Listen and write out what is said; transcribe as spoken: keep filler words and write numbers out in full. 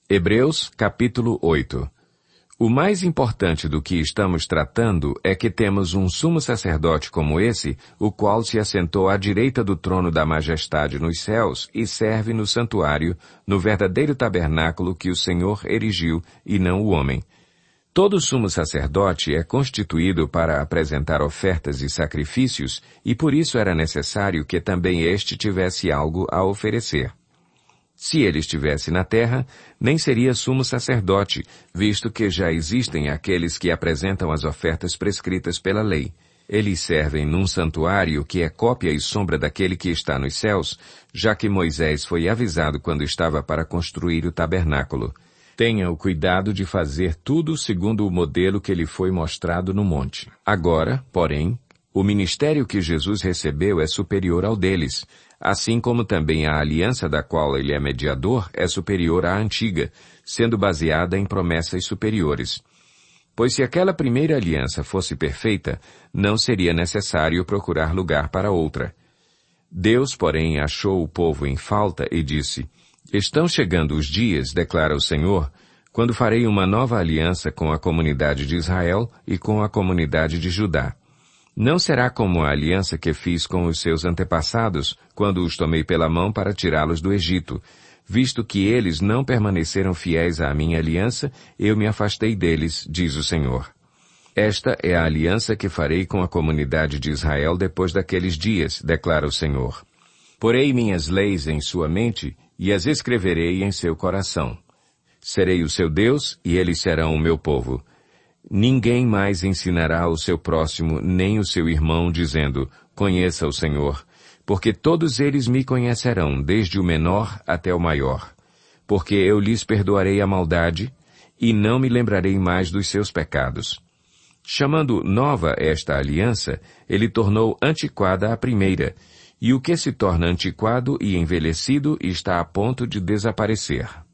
Hebreus, capítulo oito. O mais importante do que estamos tratando é que temos um sumo sacerdote como esse, o qual se assentou à direita do trono da majestade nos céus e serve no santuário, no verdadeiro tabernáculo que o Senhor erigiu e não o homem. Todo sumo sacerdote é constituído para apresentar ofertas e sacrifícios, e por isso era necessário que também este tivesse algo a oferecer. Se ele estivesse na terra, nem seria sumo sacerdote, visto que já existem aqueles que apresentam as ofertas prescritas pela lei. Eles servem num santuário que é cópia e sombra daquele que está nos céus, já que Moisés foi avisado quando estava para construir o tabernáculo. Tenha o cuidado de fazer tudo segundo o modelo que lhe foi mostrado no monte. Agora, porém, o ministério que Jesus recebeu é superior ao deles, assim como também a aliança da qual ele é mediador é superior à antiga, sendo baseada em promessas superiores. Pois se aquela primeira aliança fosse perfeita, não seria necessário procurar lugar para outra. Deus, porém, achou o povo em falta e disse: Estão chegando os dias, declara o Senhor, quando farei uma nova aliança com a comunidade de Israel e com a comunidade de Judá. Não será como a aliança que fiz com os seus antepassados, quando os tomei pela mão para tirá-los do Egito. Visto que eles não permaneceram fiéis à minha aliança, eu me afastei deles, diz o Senhor. Esta é a aliança que farei com a comunidade de Israel depois daqueles dias, declara o Senhor. Porei minhas leis em sua mente e as escreverei em seu coração. Serei o seu Deus e eles serão o meu povo. Ninguém mais ensinará o seu próximo nem o seu irmão, dizendo, conheça o Senhor, porque todos eles me conhecerão, desde o menor até o maior. Porque eu lhes perdoarei a maldade, e não me lembrarei mais dos seus pecados. Chamando nova esta aliança, ele tornou antiquada a primeira, e o que se torna antiquado e envelhecido está a ponto de desaparecer.